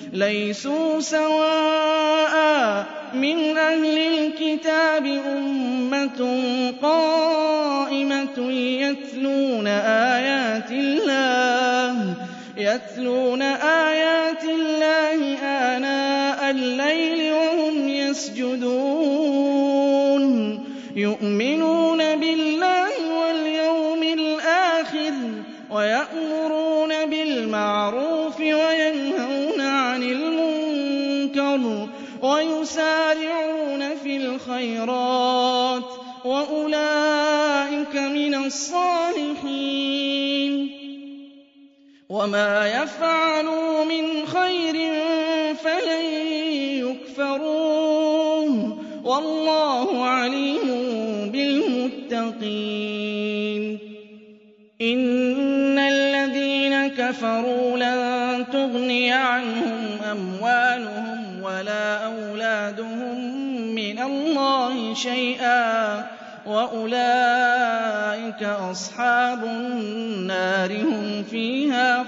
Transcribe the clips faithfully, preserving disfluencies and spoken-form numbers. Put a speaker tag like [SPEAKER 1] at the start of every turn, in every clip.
[SPEAKER 1] لَيْسُوا سَوَاءً مِّنْ أَهْلِ الْكِتَابِ أُمَّةٌ قَائِمَةٌ يَتْلُونَ آيَاتِ اللَّهِ يَتْلُونَ آيَاتِ اللَّهِ آنَاءَ اللَّيْلِ وَهُمْ يَسْجُدُونَ يُؤْمِنُونَ بِاللَّهِ وَالْيَوْمِ الْآخِرِ وَيَأْمُرُونَ بِالْمَعْرُوفِ وَيَنْهَوْنَ عَنِ الْمُنكَرِ وَيُسَارِعُونَ فِي الْخَيْرَاتِ وَأُولَٰئِكَ مِنَ الصَّالِحِينَ وَمَا يَفْعَلُوا مِنْ خَيْرٍ فَلَن يُكْفَرُوهُ وَاللَّهُ عَلِيمٌ بِالْمُتَّقِينَ إِنَّ الَّذِينَ كَفَرُوا لَن تُغْنِيَ عَنْهُمْ أَمْوَالُهُمْ وَلَا أَوْلَادُهُم مِّنَ اللَّهِ شَيْئًا وَأُولَٰئِكَ أَصْحَابُ النَّارِ هُمْ فِيهَا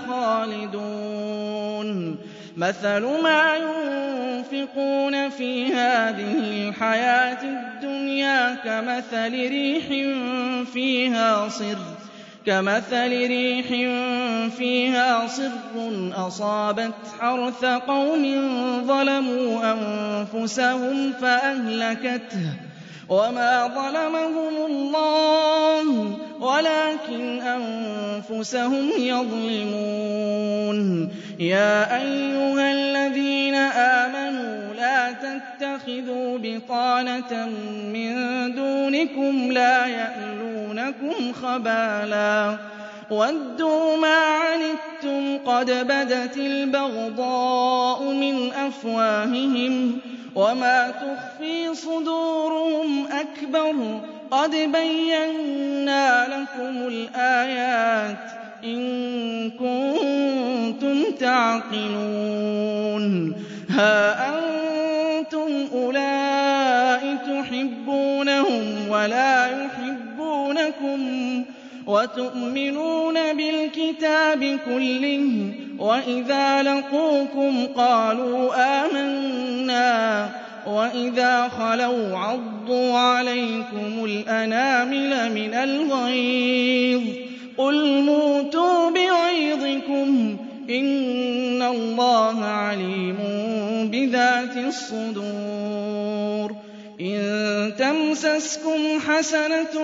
[SPEAKER 1] خَالِدُونَ مَثَلُ مَا يُنفِقُونَ فِي هَٰذِهِ الْحَيَاةِ الدُّنْيَا كَمَثَلِ رِيحٍ فِيهَا صِرٌّ كَمَثَلِ رِيحٍ فِيهَا صِرٌّ أَصَابَتْ حَرْثَ قَوْمٍ ظَلَمُوا أَنفُسَهُمْ فَأَهْلَكَتْهُ وَمَا ظَلَمَهُمُ اللَّهُ وَلَٰكِنْ أَنفُسَهُمْ يَظْلِمُونَ يَا أَيُّهَا الَّذِينَ آمَنُوا لَا تَتَّخِذُوا بِطَانَةً مِّن دُونِكُمْ لَا يَأْلُونَكُمْ خَبَالًا وَدُّوا مَا عَنِتُّمْ قَدْ بَدَتِ الْبَغْضَاءُ مِنْ أَفْوَاهِهِمْ وَمَا تُخْفِي صُدُورُهُمْ أَكْبَرُ قَدْ بَيَّنَّا لَكُمُ الْآيَاتِ إِن كُنتُمْ تَعْقِلُونَ هَا أَنتُمْ أُولَاءِ تُحِبُّونَهُمْ وَلَا يُحِبُّونَكُمْ وَتُؤْمِنُونَ بِالْكِتَابِ كُلِّهِ وَإِذَا لَقُوكُمْ قَالُوا آمَنَّا وَإِذَا خَلَوْا عَضُّوا عَلَيْكُمُ الْأَنَامِلَ مِنَ الْغَيْظِ قُلْ مُوتُوا بِغَيْظِكُمْ إِنَّ اللَّهَ عَلِيمٌ بِذَاتِ الصُّدُورِ إِن تَمْسَسْكُمْ حَسَنَةٌ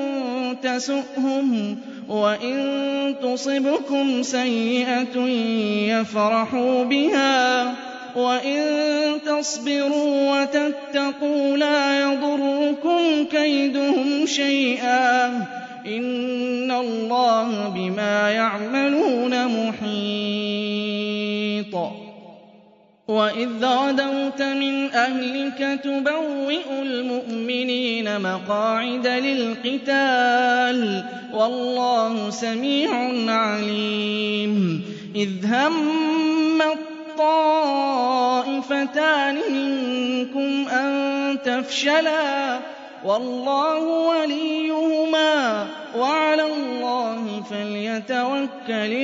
[SPEAKER 1] تَسُؤْهُمْ وَإِن تُصِبْكُمْ سَيِّئَةٌ يَفْرَحُوا بِهَا وَإِن تَصْبِرُوا وَتَتَّقُوا لَا يَضُرُّكُمْ كَيْدُهُمْ شَيْئًا ۗ إِنَّ اللَّهَ بِمَا يَعْمَلُونَ مُحِيطٌ وَإِذْ غَدَوْتَ مِنْ أَهْلِكَ تُبَوِّئُ الْمُؤْمِنِينَ مَقَاعِدَ لِلْقِتَالِ ۗ وَاللَّهُ سَمِيعٌ عَلِيمٌ إِذْ هَمَّت طَّائِفَتَانِ مِنكُمْ أَن تَفْشَلَا وَاللَّهُ وَلِيُّهُمَا وَعَلَى اللَّهِ فَلْيَتَوَكَّلِ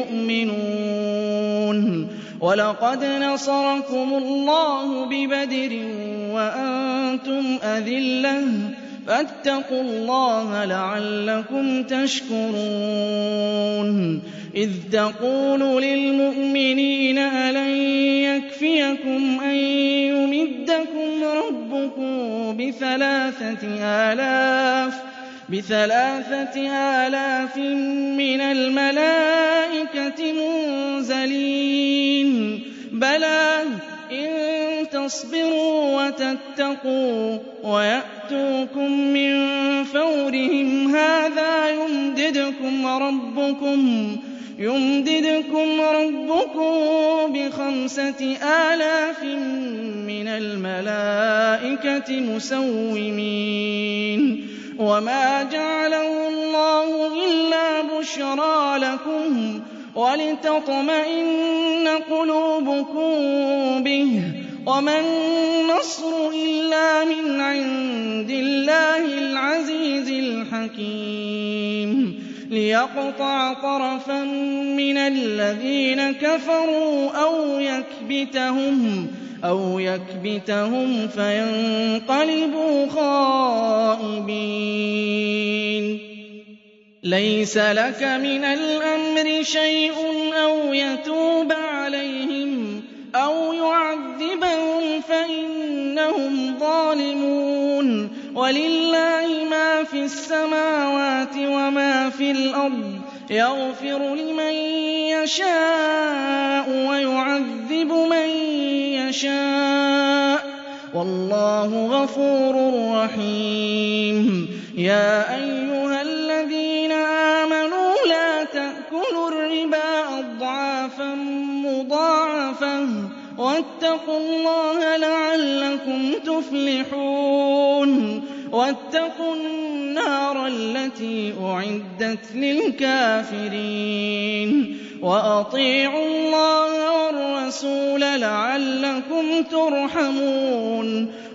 [SPEAKER 1] الْمُؤْمِنُونَ وَلَقَدْ نَصَرَكُمُ اللَّهُ بِبَدْرٍ وَأَنتُمْ أَذِلَّةٌ فَاتَّقُوا اللَّهَ لَعَلَّكُمْ تَشْكُرُونَ إِذْ تَقُولُ لِلْمُؤْمِنِينَ أَلَن يَكْفِيَكُمْ أَن يُمِدَّكُمْ رَبُّكُم بِثَلَاثَةِ آلَافٍ بِثَلَاثَةِ آلَافٍ مِّنَ الْمَلَائِكَةِ مُنزَلِينَ بَلَىٰ إِن تَصْبِرُوا وَتَتَّقُوا وَيَأْتُوكُم مِّن فَوْرِهِمْ هَٰذَا يُمْدِدْكُمْ رَبُّكُم يُمْدِدْكُمْ رَبُّكُم بِخَمْسَةِ آلَافٍ مِّنَ الْمَلَائِكَةِ مُسَوِّمِينَ وَمَا جَعَلَهُ اللَّهُ إِلَّا بُشْرَىٰ لَكُمْ وَلِتَطْمَئِنَّ قُلُوبُكُم بِهِ ۗ وَمَا النَّصْرُ إِلَّا مِنْ عِندِ اللَّهِ الْعَزِيزِ الْحَكِيمِ لِيَقْطَعَ طَرَفًا مِّنَ الَّذِينَ كَفَرُوا أَوْ يَكْبِتَهُمْ أَوْ يَكْبِتَهُمْ فَيَنقَلِبُوا خَائِبِينَ لَيْسَ لَكَ مِنَ الْأَمْرِ شَيْءٌ أَوْ يَتُوبَ عَلَيْهِمْ أَوْ يُعَذِّبَهُمْ فَإِنَّهُمْ ظَالِمُونَ وَلِلَّهِ مَا فِي السَّمَاوَاتِ وَمَا فِي الْأَرْضِ يَغْفِرُ لِمَن يَشَاءُ وَيُعَذِّبُ مَن يَشَاءُ ۗ وَاللَّهُ غَفُورٌ رَّحِيمٌ يَا أَيُّهَا الَّذِينَ آمَنُوا لَا تَأْكُلُوا الرِّبَا أَضْعَافًا مُّضَاعَفَةً وَاتَّقُوا اللَّهَ لَعَلَّكُمْ تُفْلِحُونَ وَاتَّقُوا النَّارَ الَّتِي أُعِدَّتْ لِلْكَافِرِينَ وَأَطِيعُوا اللَّهَ وَالرَّسُولَ لَعَلَّكُمْ تُرْحَمُونَ